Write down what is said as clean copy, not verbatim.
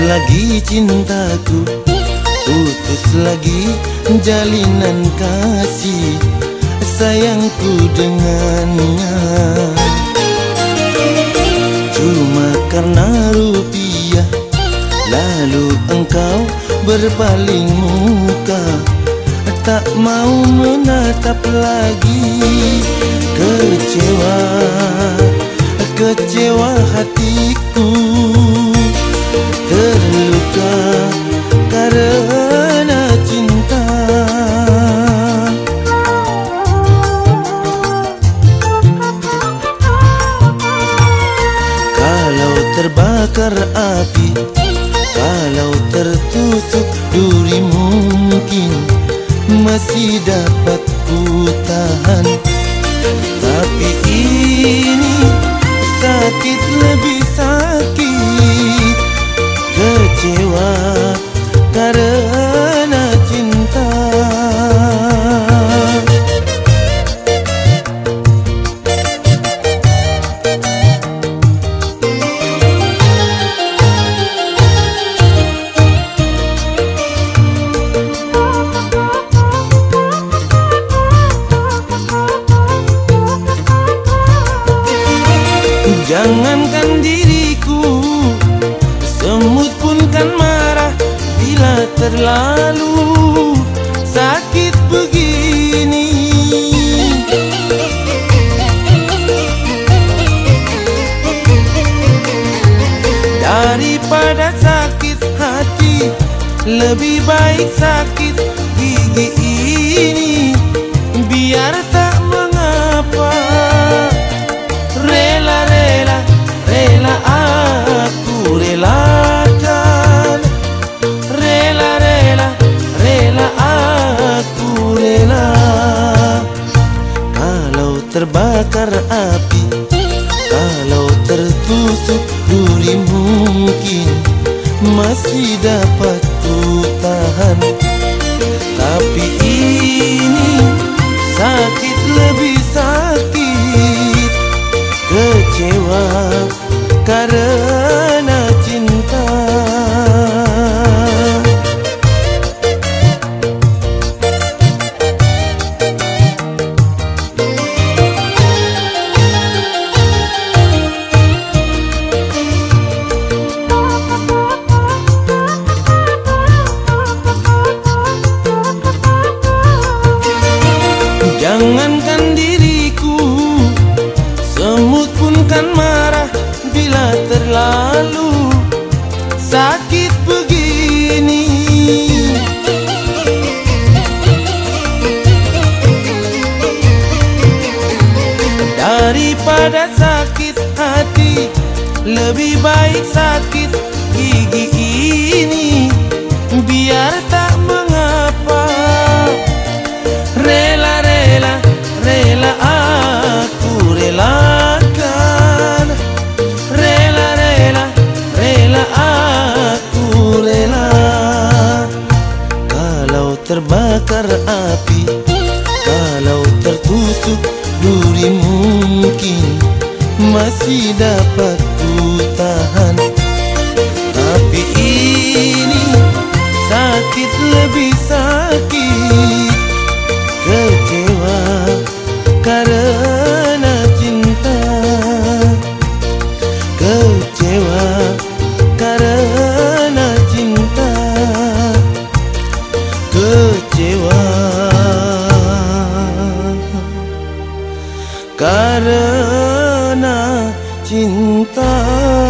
lagi cintaku, putus lagi jalinan kasih sayangku dengannya. Cuma karena rupiah, lalu engkau berpaling muka, tak mau menatap lagi. Kecewa, kecewa hatiku, terluka karena cinta. Kalau terbakar api, kalau tertusuk duri, mungkin masih dapat ku tahan. Tapi ini sakit, lebih sakit. Kecewa karena cinta. Jangankan diriku, semut pun kan marah bila terlalu sakit begini. Daripada sakit hati, lebih baik sakit gigi ini. Biar tak mengapa, rela-rela, rela aku relakan. Rela-rela, rela aku rela. Kalau terbakar api, kalau tertusuk duri, mungkin masih dapat ku tahan. Tapi ini sakit, lebih sakit. Kecewa karena cinta. Jangankan diriku, semut pun kan marah bila terlalu sakit begini. Daripada sakit hati, lebih baik sakit gigi ini. Biar tak mengapa, rela-rela, rela aku relakan. Rela-rela, rela aku rela. Kalau terbakar api, kalau tertusuk duri, mungkin masih dapat ku tahan. Tapi ini sakit, lebih sakit. Kecewa karena cinta. Kecewa karena cinta. Kecewa karena cinta.